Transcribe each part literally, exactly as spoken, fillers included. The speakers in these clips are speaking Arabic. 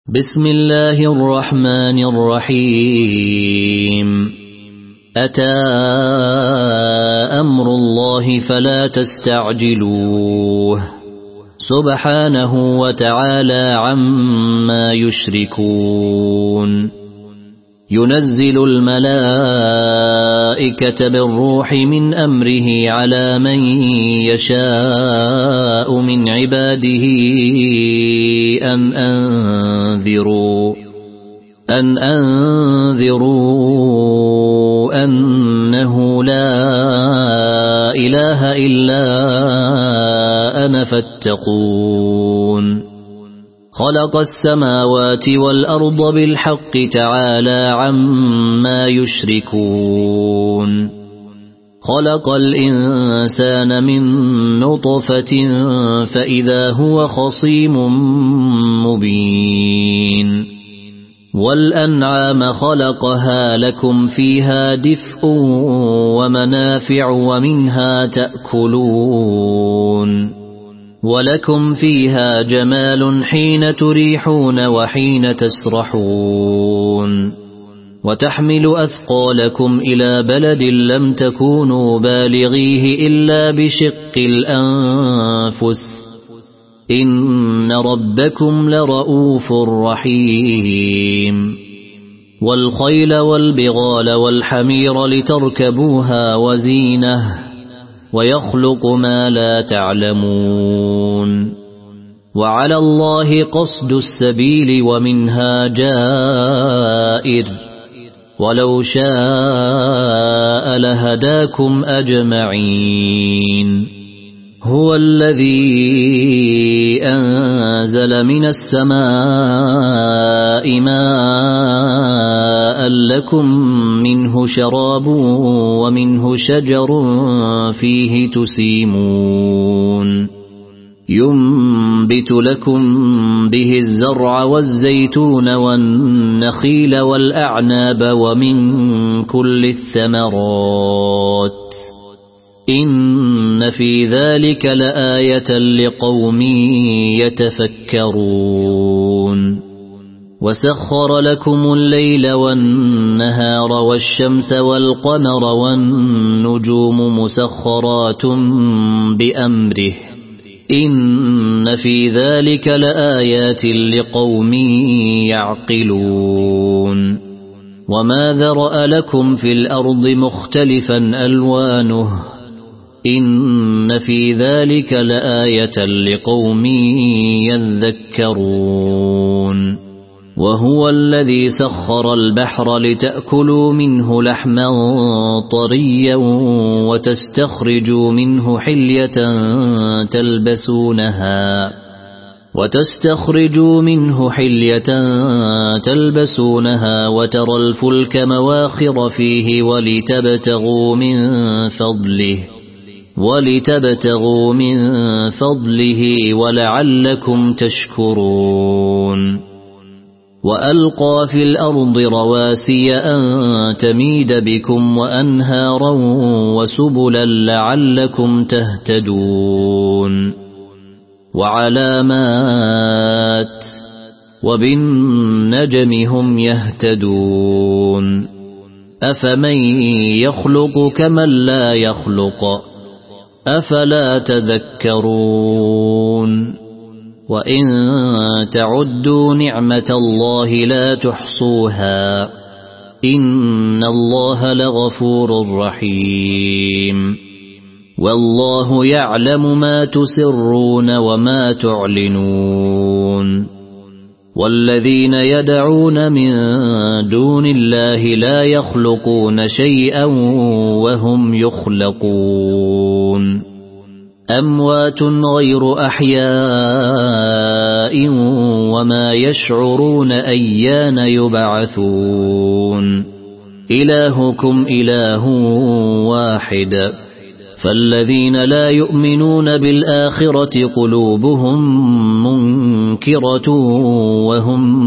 بسم الله الرحمن الرحيم أتى أمر الله فلا تستعجلوه سبحانه وتعالى عما يشركون ينزل الملائكة بالروح من أمره على من يشاء من عباده أن أنذروا أن أنذروا أنه لا إله إلا أنا فاتقون خلق السماوات والأرض بالحق تعالى عما يشركون خلق الإنسان من نطفة فإذا هو خصيم مبين والأنعام خلقها لكم فيها دفء ومنافع ومنها تأكلون ولكم فيها جمال حين تريحون وحين تسرحون وتحمل أثقالكم إلى بلد لم تكونوا بالغيه إلا بشق الأنفس إن ربكم لرؤوف رحيم والخيل والبغال والحمير لتركبوها وزينه ويخلق ما لا تعلمون وعلى الله قصد السبيل ومنها جائر ولو شاء لهداكم أجمعين هو الذي أنزل من السماء ماء لكم منه شراب ومنه شجر فيه تسيمون ينبت لكم به الزرع والزيتون والنخيل والأعناب ومن كل الثمرات إن في ذلك لآية لقوم يتفكرون وسخر لكم الليل والنهار والشمس والقمر والنجوم مسخرات بأمره إن في ذلك لآيات لقوم يعقلون وما ذرأ لكم في الأرض مختلفا ألوانه إن في ذلك لآية لقوم يذكرون وهو الذي سخر البحر لتأكلوا منه لحما طريا وتستخرجوا منه حلية تلبسونها وتستخرجوا منه حلية تلبسونها وترى الفلك مواخر فيه ولتبتغوا من فضله ولتبتغوا من فضله ولعلكم تشكرون وألقى في الأرض رواسي أن تميد بكم وأنهارا وسبلا لعلكم تهتدون وعلامات وبالنجم هم يهتدون أفمن يخلق كمن لا يخلق أفلا تذكرون وإن تعدوا نعمة الله لا تحصوها إن الله لغفور رحيم والله يعلم ما تسرون وما تعلنون والذين يدعون من دون الله لا يخلقون شيئا وهم يخلقون أموات غير أحياء وما يشعرون أيان يبعثون إلهكم إله واحد فالذين لا يؤمنون بالآخرة قلوبهم منكرة وهم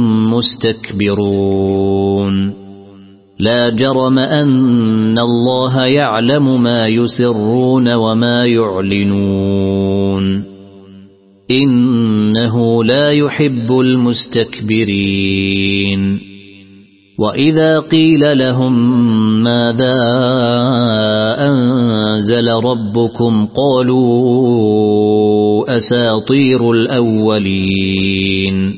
مستكبرون لا جرم أن الله يعلم ما يسرون وما يعلنون إنه لا يحب المستكبرين وإذا قيل لهم ماذا أنزل ربكم قالوا أساطير الأولين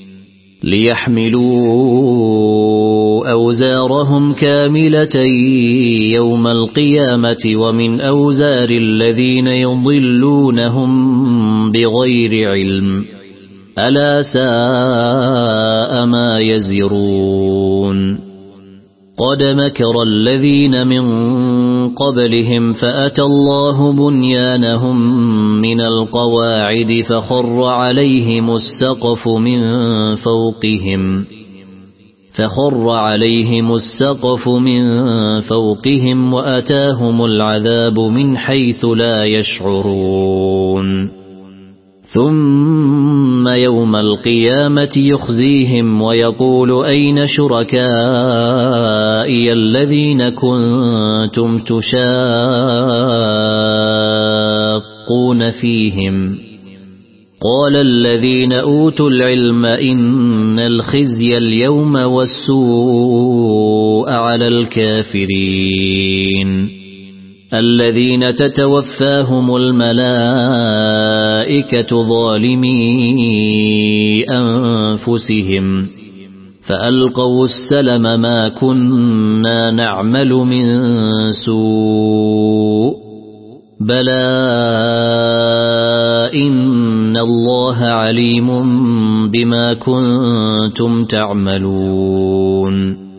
ليحملوا أوزارهم كاملة يوم القيامة ومن أوزار الذين يضلونهم بغير علم ألا ساء ما يزرون قد مكر الذين من قبلهم فأتى الله بنيانهم من القواعد فخر عليهم السقف من فوقهم فخر عليهم السقف من فوقهم وأتاهم العذاب من حيث لا يشعرون ثم يوم القيامة يخزيهم ويقول أين شركائي الذين كنتم تشاقون فيهم قال الذين أوتوا العلم إن الخزي اليوم والسوء على الكافرين الذين تتوفاهم الملائكة ظالمي أنفسهم فألقوا السلم ما كنا نعمل من سوء بلى إن الله عليم بما كنتم تعملون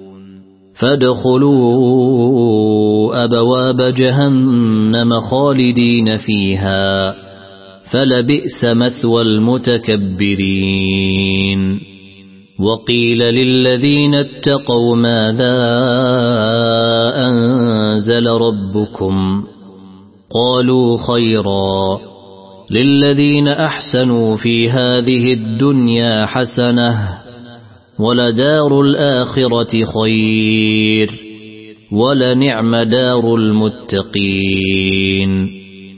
فادخلوا أبواب جهنم خالدين فيها فلبئس مثوى المتكبرين وقيل للذين اتقوا ماذا أنزل ربكم قالوا خيرا للذين أحسنوا في هذه الدنيا حسنة ولدار الآخرة خير ولنعم دار المتقين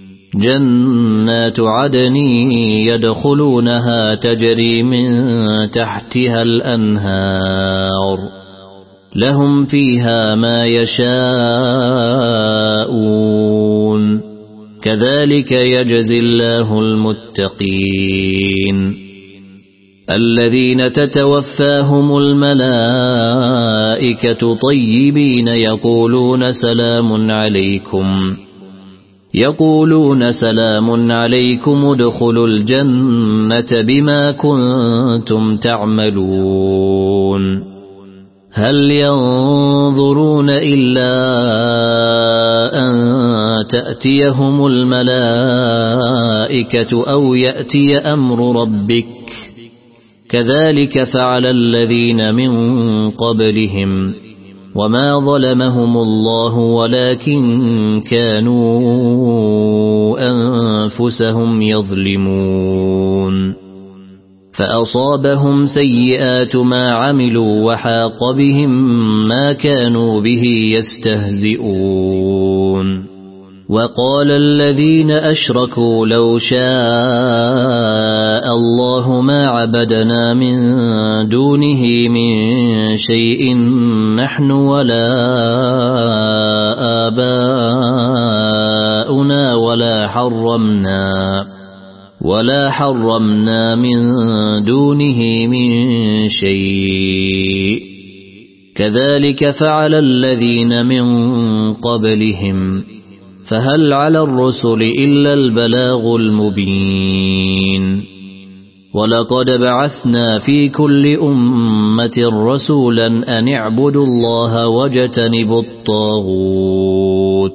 جنات عدن يدخلونها تجري من تحتها الأنهار لهم فيها ما يشاءون كذلك يجزي الله المتقين الذين تتوفاهم الملائكة طيبين يقولون سلام عليكم يقولون سلام عليكم ادخلوا الجنة بما كنتم تعملون هل ينظرون إلا أن تأتيهم الملائكة أو يأتي أمر ربك كذلك فعل الذين من قبلهم وما ظلمهم الله ولكن كانوا أنفسهم يظلمون فأصابهم سيئات ما عملوا وحاق بهم ما كانوا به يستهزئون وقال الذين أشركوا لو شاء الله ما عبدنا من دونه من شيء نحن ولا آباؤنا ولا حرمنا ولا حرمنا من دونه من شيء كذلك فعل الذين من قبلهم فهل على الرسل إلا البلاغ المبين ولقد بعثنا في كل أمة رسولا أن اعبدوا الله واجتنبوا الطاغوت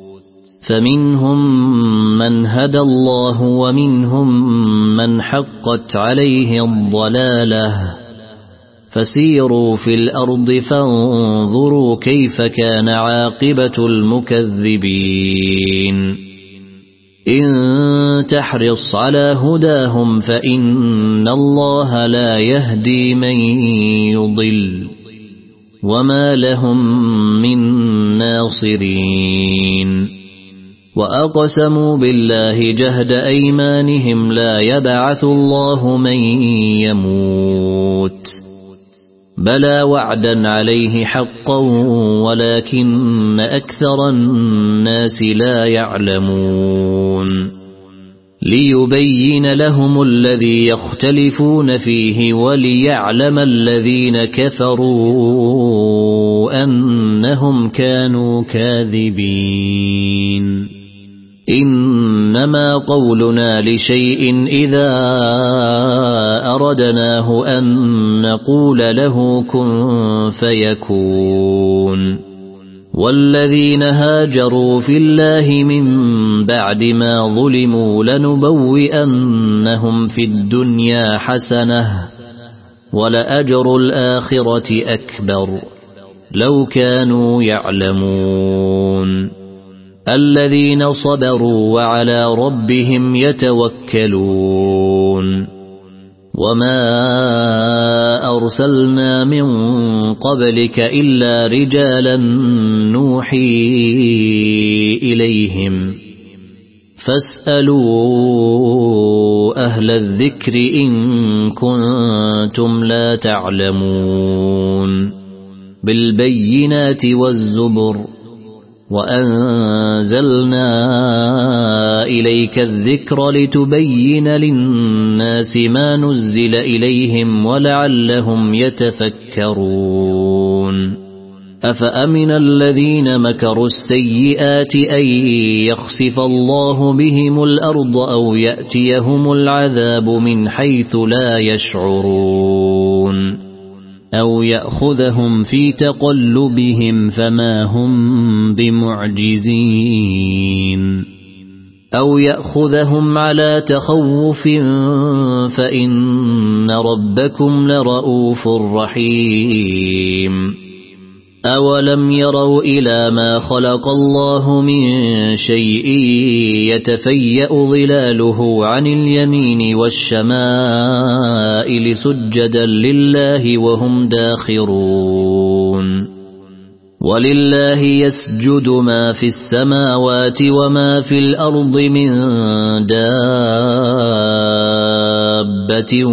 فمنهم من هدى الله ومنهم من حقت عليه الضلالة فسيروا في الأرض فانظروا كيف كان عاقبة المكذبين إن تحرص على هداهم فإن الله لا يهدي من يضل وما لهم من ناصرين وأقسموا بالله جهد أيمانهم لا يبعث الله من يموت بلى وعدا عليه حقا ولكن أكثر الناس لا يعلمون ليبين لهم الذي يختلفون فيه وليعلم الذين كفروا أنهم كانوا كاذبين إنما قولنا لشيء إذا أردناه أن نقول له كن فيكون والذين هاجروا في الله من بعد ما ظلموا لنبوئنهم في الدنيا حسنة ولأجر الآخرة أكبر لو كانوا يعلمون الذين صبروا وعلى ربهم يتوكلون وما أرسلنا من قبلك إلا رجالا نوحي إليهم فاسألوا أهل الذكر إن كنتم لا تعلمون بالبينات والزبر وأنزلنا إليك الذكر لتبين للناس ما نزل إليهم ولعلهم يتفكرون أفأمن الذين مكروا السيئات أن يخسف الله بهم الأرض أو يأتيهم العذاب من حيث لا يشعرون أو يأخذهم في تقلبهم فما هم بمعجزين أو يأخذهم على تخوف فإن ربكم لرؤوف رحيم أولم يروا إلى ما خلق الله من شيء يتفيأ ظلاله عن اليمين والشمائل سجدا لله وهم داخرون ولله يسجد ما في السماوات وما في الأرض من دابة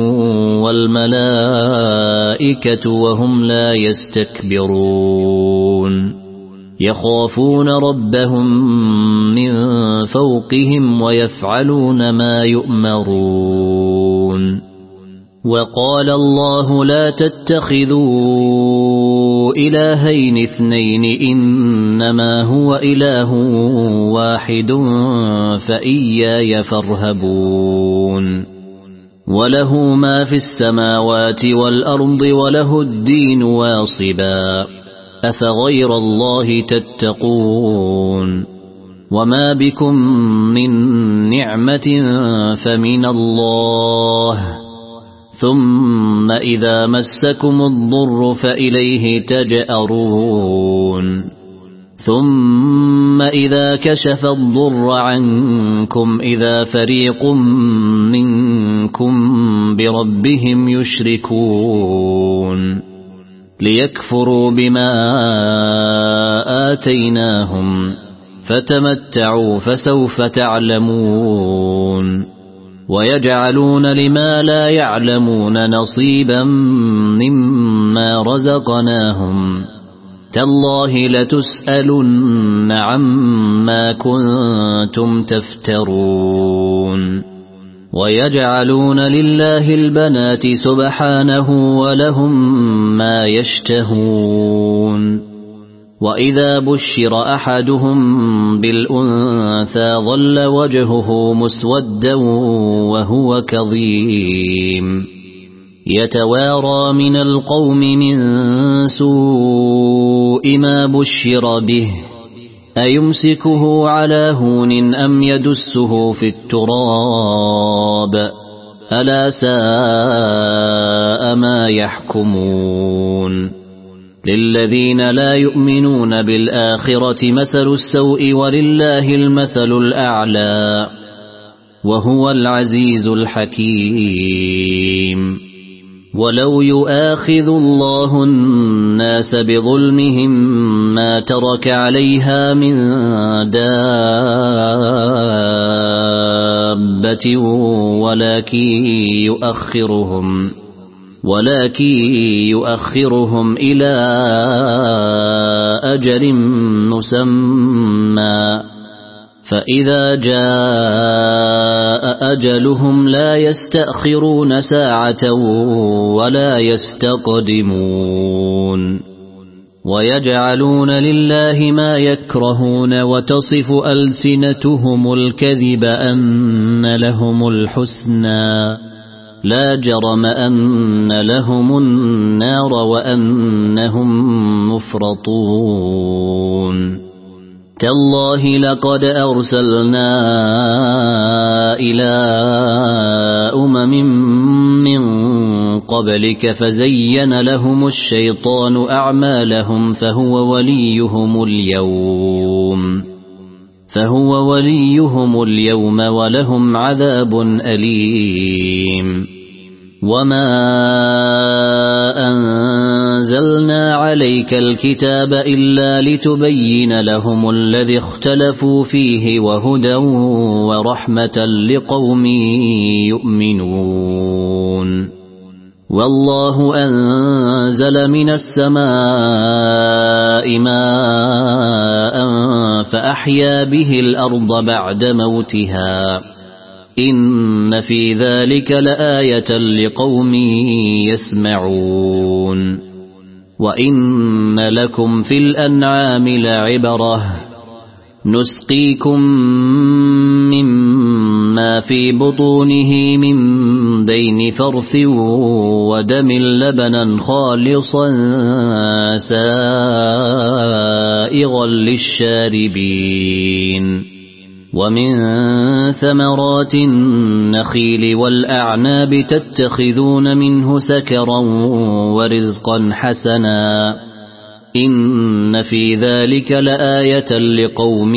والملائكة وهم لا يستكبرون يخافون ربهم من فوقهم ويفعلون ما يؤمرون وقال الله لا تتخذوا إلهين اثنين إنما هو إله واحد فإياي فارهبون وله ما في السماوات والأرض وله الدين واصبا أفغير الله تتقون وما بكم من نعمة فمن الله ثم إذا مسكم الضر فإليه تجأرون ثم إذا كشف الضر عنكم إذا فريق منكم بربهم يشركون ليكفروا بما آتيناهم فتمتعوا فسوف تعلمون ويجعلون لما لا يعلمون نصيبا مما رزقناهم تالله لتسألن عما كنتم تفترون ويجعلون لله البنات سبحانه ولهم ما يشتهون وإذا بشر أحدهم بالأنثى ظل وجهه مسودا وهو كظيم يتوارى من القوم من سوء ما بشر به أيمسكه على هون أم يدسه في التراب ألا ساء ما يحكمون للذين لا يؤمنون بالآخرة مثل السوء ولله المثل الأعلى وهو العزيز الحكيم ولو يؤاخذ الله الناس بظلمهم ما ترك عليها من دابة ولكن يؤخرهم ولكن يؤخرهم إلى أجل مسمى فإذا جاء أجلهم لا يستأخرون ساعة ولا يستقدمون ويجعلون لله ما يكرهون وتصف ألسنتهم الكذب أن لهم الحسنى لا جرم أن لهم النار وأنهم مفرطون تالله لقد أرسلنا إلى أمم من قبلك فزين لهم الشيطان أعمالهم فهو وليهم اليوم فهو وليهم اليوم ولهم عذاب أليم وما أنزلنا عليك الكتاب إلا لتبين لهم الذي اختلفوا فيه وهدى ورحمة لقوم يؤمنون والله أنزل من السماء ماء فأحيا به الأرض بعد موتها إن في ذلك لآية لقوم يسمعون وإن لكم في الأنعام لعبرة نسقيكم مما في بطونه من بين فرث ودم لبنا خالصا سائغا للشاربين ومن ثمرات النخيل والأعناب تتخذون منه سكرا ورزقا حسنا إن في ذلك لآية لقوم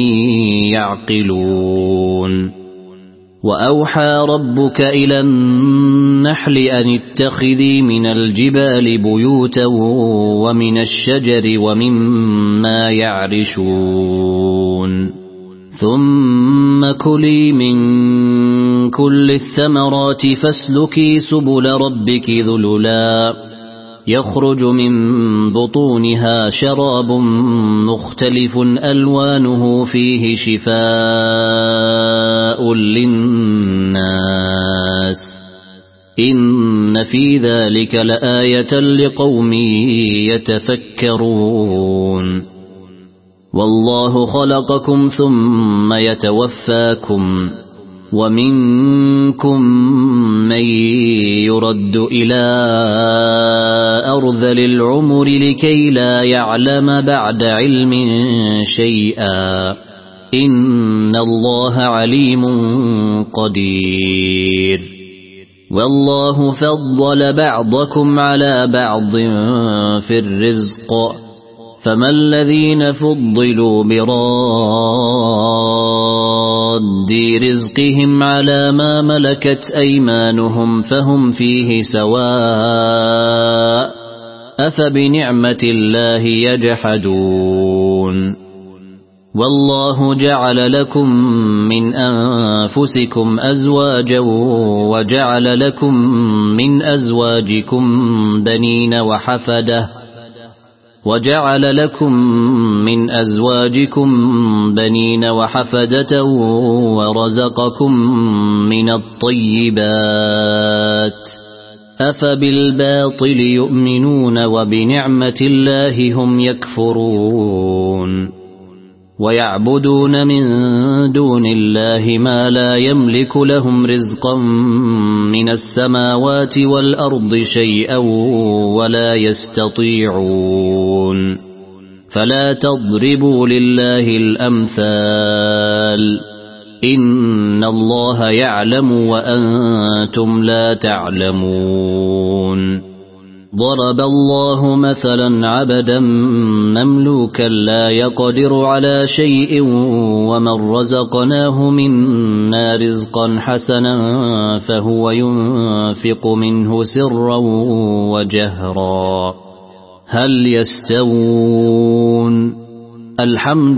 يعقلون وأوحى ربك إلى النحل أن اتخذي من الجبال بيوتا ومن الشجر ومما يعرشون ثم كلي من كل الثمرات فاسلكي سبل ربك ذللا يخرج من بطونها شراب مختلف ألوانه فيه شفاء للناس إن في ذلك لآية لقوم يتفكرون والله خلقكم ثم يتوفاكم ومنكم من يرد إلى أرذل العمر لكي لا يعلم بعد علم شيئا إن الله عليم قدير والله فضل بعضكم على بعض في الرزق فما الذين فضلوا براد رزقهم على ما ملكت أيمانهم فهم فيه سواء أفبنعمة الله يجحدون والله جعل لكم من أنفسكم أزواجا وجعل لكم من أزواجكم بنين وحفدة وجعل لكم من أزواجكم بنين وحفدة ورزقكم من الطيبات أفبالباطل يؤمنون وبنعمة الله هم يكفرون ويعبدون من دون الله ما لا يملك لهم رزقا من السماوات والأرض شيئا ولا يستطيعون فلا تضربوا لله الأمثال إن الله يعلم وأنتم لا تعلمون ضرب الله مثلا عبدا مملوكا لا يقدر على شيء ومن رزقناه منا رزقا حسنا فهو ينفق منه سرا وجهرا هل يستوون الحمد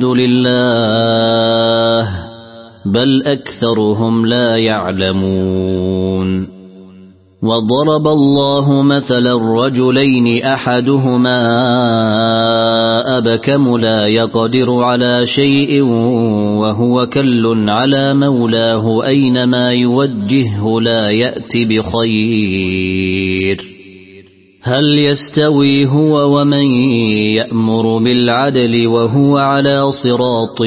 لله بل أكثرهم لا يعلمون وضرب الله مثلا رجلين أحدهما أبكم لا يقدر على شيء وهو كل على مولاه أينما يوجهه لا يأتي بخير هل يستوي هو ومن يأمر بالعدل وهو على صراط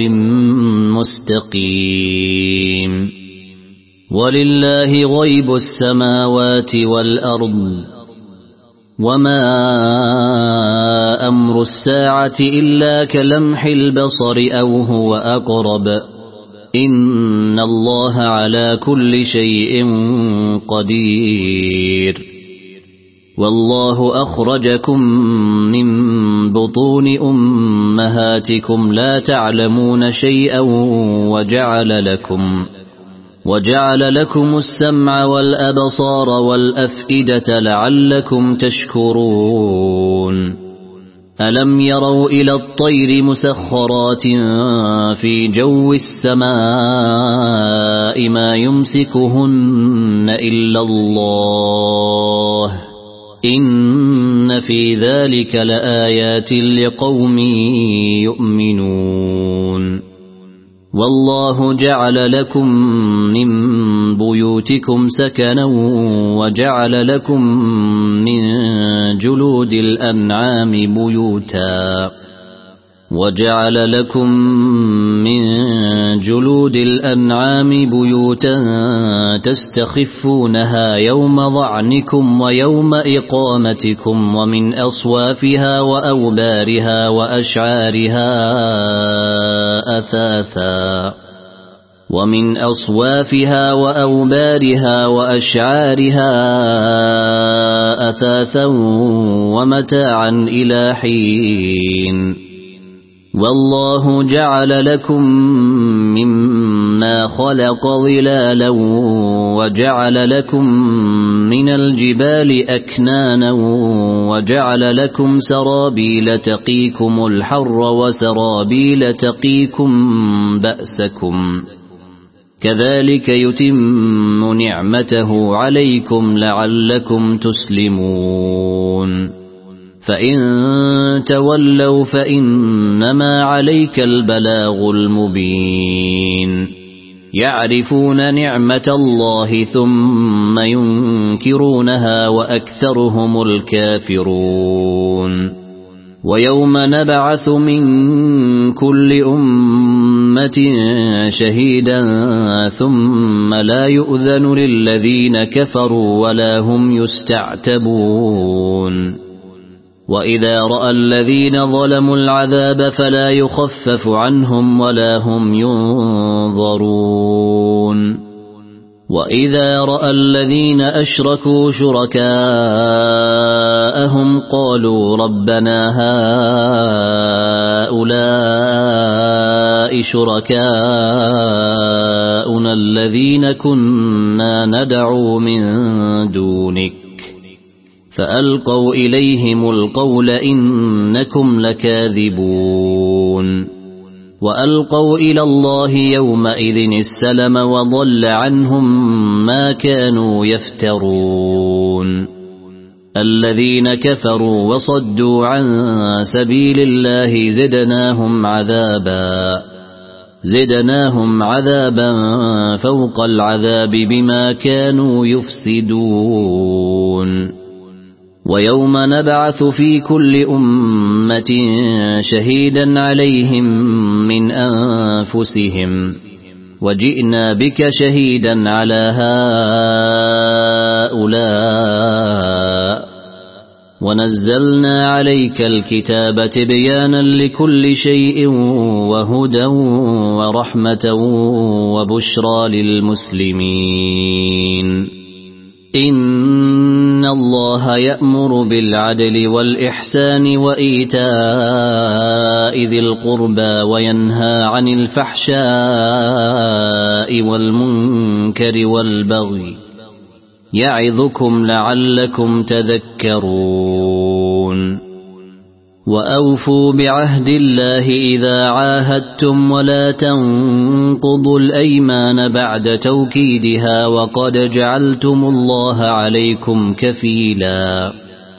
مستقيم ولله غيب السماوات والأرض وما أمر الساعة إلا كلمح البصر أو هو أقرب إن الله على كل شيء قدير والله أخرجكم من بطون أمهاتكم لا تعلمون شيئا وجعل لكم وجعل لكم السمع والأبصار والأفئدة لعلكم تشكرون ألم يروا إلى الطير مسخرات في جو السماء ما يمسكهن إلا الله إن في ذلك لآيات لقوم يؤمنون والله جعل لكم من بيوتكم سكنا وجعل لكم من جلود الأنعام بيوتا وجعل لكم من جلود الأنعام بيوتا تستخفونها يوم ظعنكم ويوم إقامتكم ومن أصوافها وأوبارها وأشعارها أثاثا ومن أصوافها وأوبارها وأشعارها أثاثا ومتاعا إلى حين والله جعل لكم مما خلق ظلالا وجعل لكم من الجبال أكنانا وجعل لكم سرابيل تقيكم الحر وسرابيل تقيكم بأسكم كذلك يتم نعمته عليكم لعلكم تسلمون فإن تولوا فإنما عليك البلاغ المبين يعرفون نعمة الله ثم ينكرونها وأكثرهم الكافرون ويوم نبعث من كل أمة شهيدا ثم لا يؤذن للذين كفروا ولا هم يستعتبون وإذا رأى الذين ظلموا العذاب فلا يخفف عنهم ولا هم ينظرون وإذا رأى الذين أشركوا شركاءهم قالوا ربنا هؤلاء شركاؤنا الذين كنا ندعو من دونك فألقوا إليهم القول إنكم لكاذبون وألقوا إلى الله يومئذ السلم وضل عنهم ما كانوا يفترون الذين كفروا وصدوا عن سبيل الله زدناهم عذابا زدناهم عذابا فوق العذاب بما كانوا يفسدون ويوم نبعث في كل أمة شهيدا عليهم من أنفسهم وجئنا بك شهيدا على هؤلاء ونزلنا عليك الكتاب تبيانا لكل شيء وهدى ورحمة وبشرى للمسلمين إن الله يأمر بالعدل والإحسان وإيتاء ذي القربى وينهى عن الفحشاء والمنكر والبغي يعظكم لعلكم تذكرون وأوفوا بعهد الله إذا عاهدتم ولا تنقضوا الأيمان بعد توكيدها وقد جعلتم الله عليكم كفيلا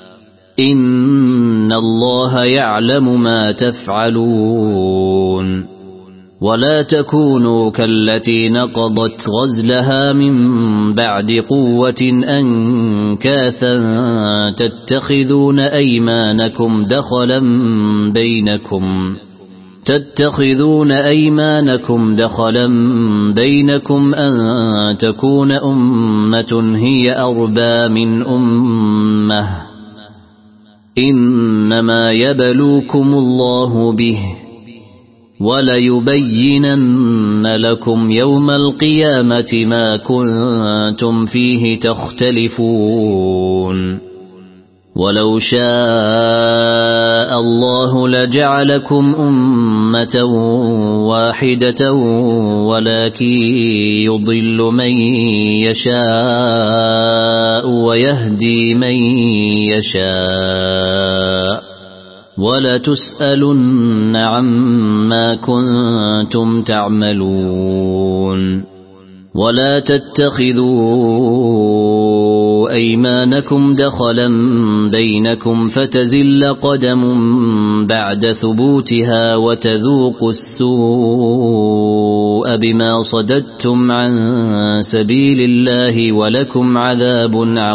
إن الله يعلم ما تفعلون ولا تكونوا كالتي نقضت غزلها من بعد قوة أنكاثا تتخذون أيمانكم دخلا بينكم تتخذون أيمانكم دخلا بينكم أن تكون أمة هي أربى من أمة إنما يبلوكم الله به وليبينن لكم يوم القيامة ما كنتم فيه تختلفون ولو شاء الله لجعلكم أمة واحدة ولكن يضل من يشاء ويهدي من يشاء ولتسألن عما كنتم تعملون ولا تتخذوا أيمانكم دخلا بينكم فتزل قدم بعد ثبوتها وتذوقوا السوء بما صددتم عن سبيل الله ولكم عذاب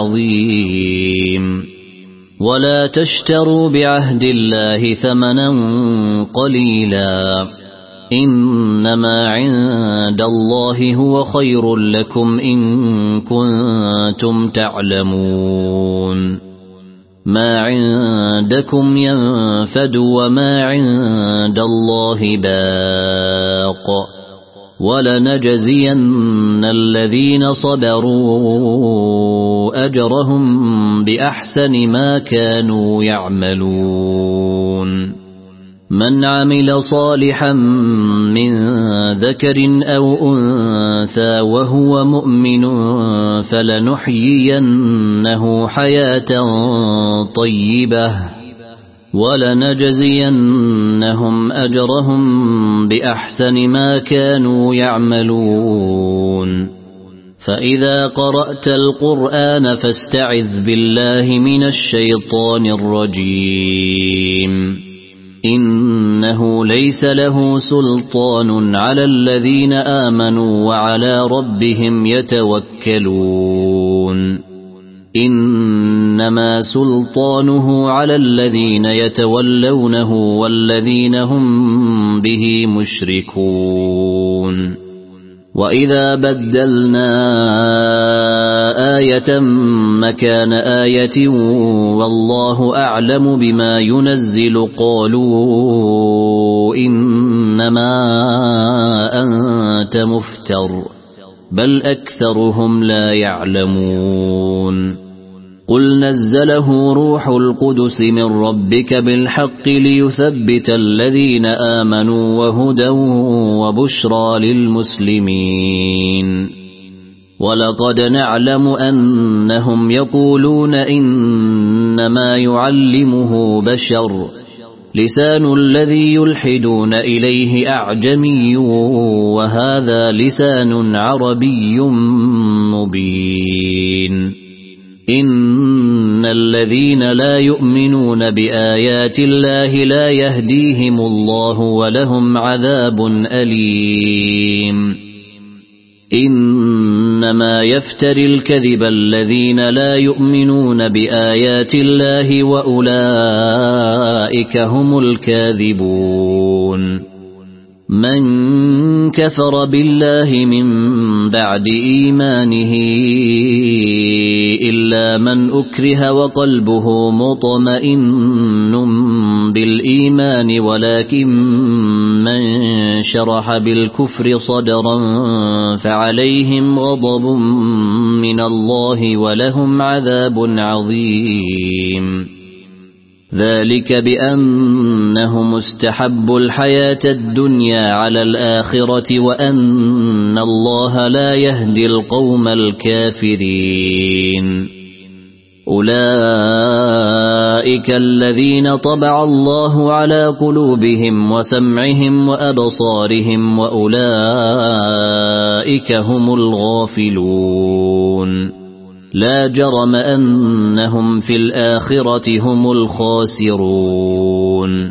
عظيم ولا تشتروا بعهد الله ثمنا قليلا إنما عند الله هو خير لكم إن كنتم تعلمون ما عندكم ينفد وما عند الله باق ولنجزين الذين صبروا أجرهم بأحسن ما كانوا يعملون من عمل صالحا من ذكر أو أنثى وهو مؤمن فلنحيينه حياة طيبة ولنجزينهم أجرهم بأحسن ما كانوا يعملون فإذا قرأت القرآن فاستعذ بالله من الشيطان الرجيم إنه ليس له سلطان على الذين آمنوا وعلى ربهم يتوكلون إنما سلطانه على الذين يتولونه والذين هم به مشركون وإذا بدلنا آية مكان آية والله أعلم بما ينزل قالوا إنما أنت مفتر بل أكثرهم لا يعلمون قل نزله روح القدس من ربك بالحق ليثبت الذين آمنوا وهدى وبشرى للمسلمين ولقد نعلم أنهم يقولون إنما يعلمه بشر لسان الذي يلحدون إليه أعجمي وهذا لسان عربي مبين إن الذين لا يؤمنون بآيات الله لا يهديهم الله ولهم عذاب أليم إنما يفتري الكذب الذين لا يؤمنون بآيات الله وأولئك هم الكاذبون من كفر بالله من بعد إيمانه إلا من أكره وقلبه مطمئن بالإيمان ولكن من شرح بالكفر صدرا فعليهم غضب من الله ولهم عذاب عظيم ذلك بأنهم استحبوا الحياة الدنيا على الآخرة وأن الله لا يهدي القوم الكافرين أولئك الذين طبع الله على قلوبهم وسمعهم وأبصارهم وأولئك هم الغافلون لا جرم أنهم في الآخرة هم الخاسرون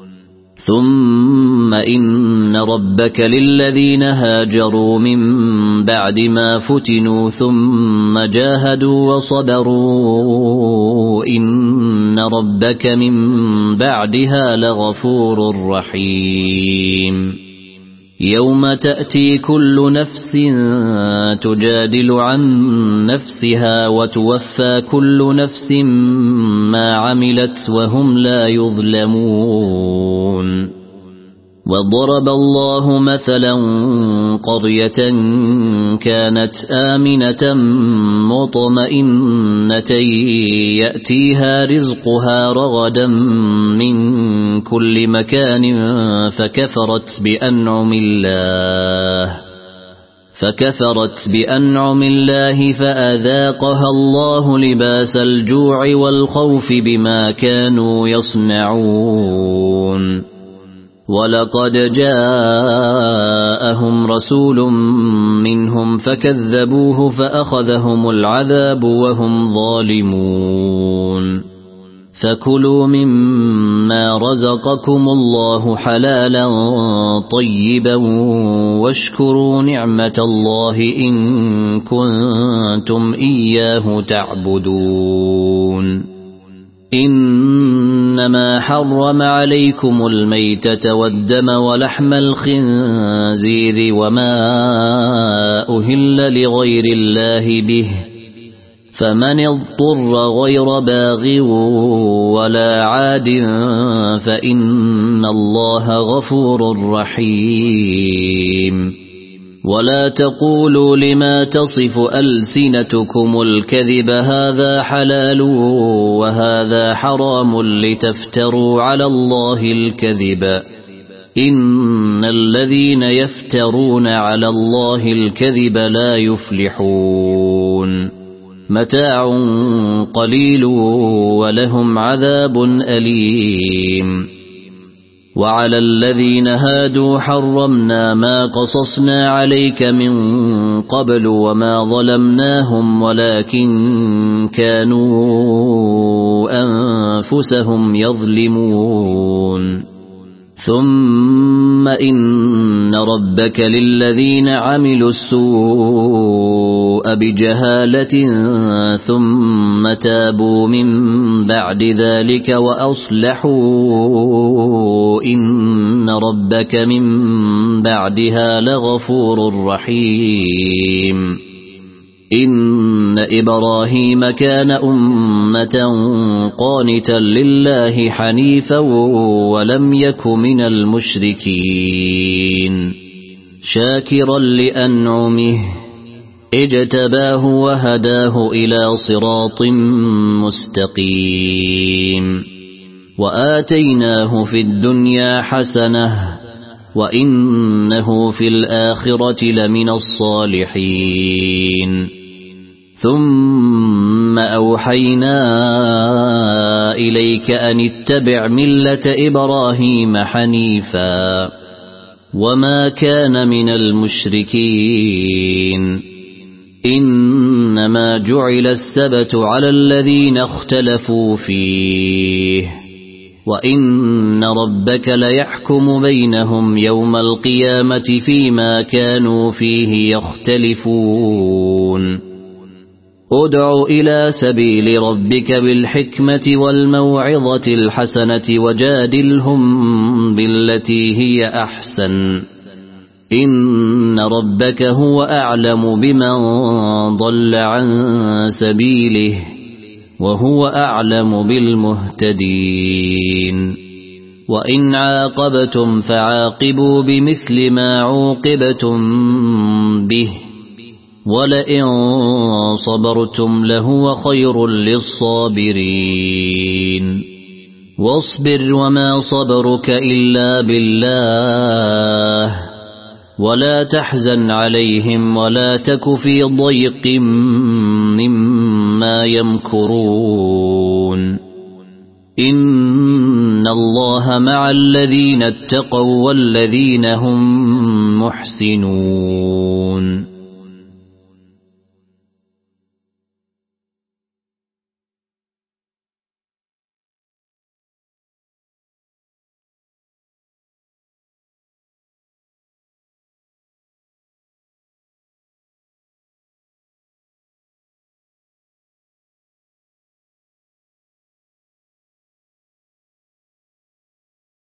ثم إن ربك للذين هاجروا من بعد ما فتنوا ثم جاهدوا وصبروا إن ربك من بعدها لغفور رحيم يوم تأتي كل نفس تجادل عن نفسها وتوفى كل نفس ما عملت وهم لا يظلمون وضرب الله مثلا قرية كانت آمنة مطمئنة يأتيها رزقها رغدا من كل مكان فكفرت بأنعم الله فكفرت بأنعم الله فأذاقها الله لباس الجوع والخوف بما كانوا يصنعون ولقد جاءهم رسول منهم فكذبوه فأخذهم العذاب وهم ظالمون فكلوا مما رزقكم الله حلالا طيبا واشكروا نعمة الله إن كنتم إياه تعبدون إنما حرم عليكم الميتة والدم ولحم الخنزير وما أهل لغير الله به فمن اضطر غير باغ ولا عاد فإن الله غفور رحيم ولا تقولوا لما تصف ألسنتكم الكذب هذا حلال وهذا حرام لتفتروا على الله الكذب إن الذين يفترون على الله الكذب لا يفلحون متاع قليل ولهم عذاب أليم وعلى الذين هادوا حرمنا ما قصصنا عليك من قبل وما ظلمناهم ولكن كانوا أنفسهم يظلمون ثم إن ربك للذين عملوا السوء بجهالة ثم تابوا من بعد ذلك وأصلحوا إن ربك من بعدها لغفور رحيم إن إبراهيم كان أمة قانتا لله حنيفا ولم يك من المشركين شاكرا لأنعمه اجتباه وهداه إلى صراط مستقيم وآتيناه في الدنيا حسنة وإنه في الآخرة لمن الصالحين ثم أوحينا إليك أن اتبع ملة إبراهيم حنيفا وما كان من المشركين إنما جعل السبت على الذين اختلفوا فيه وإن ربك ليحكم بينهم يوم القيامة فيما كانوا فيه يختلفون ادع إلى سبيل ربك بالحكمة والموعظة الحسنة وجادلهم بالتي هي أحسن إن ربك هو أعلم بمن ضل عن سبيله وهو أعلم بالمهتدين وإن عاقبتم فعاقبوا بمثل ما عوقبتم به ولئن صبرتم لهو خير للصابرين واصبر وما صبرك إلا بالله ولا تحزن عليهم ولا تك في ضيق مما يمكرون إن الله مع الذين اتقوا والذين هم محسنون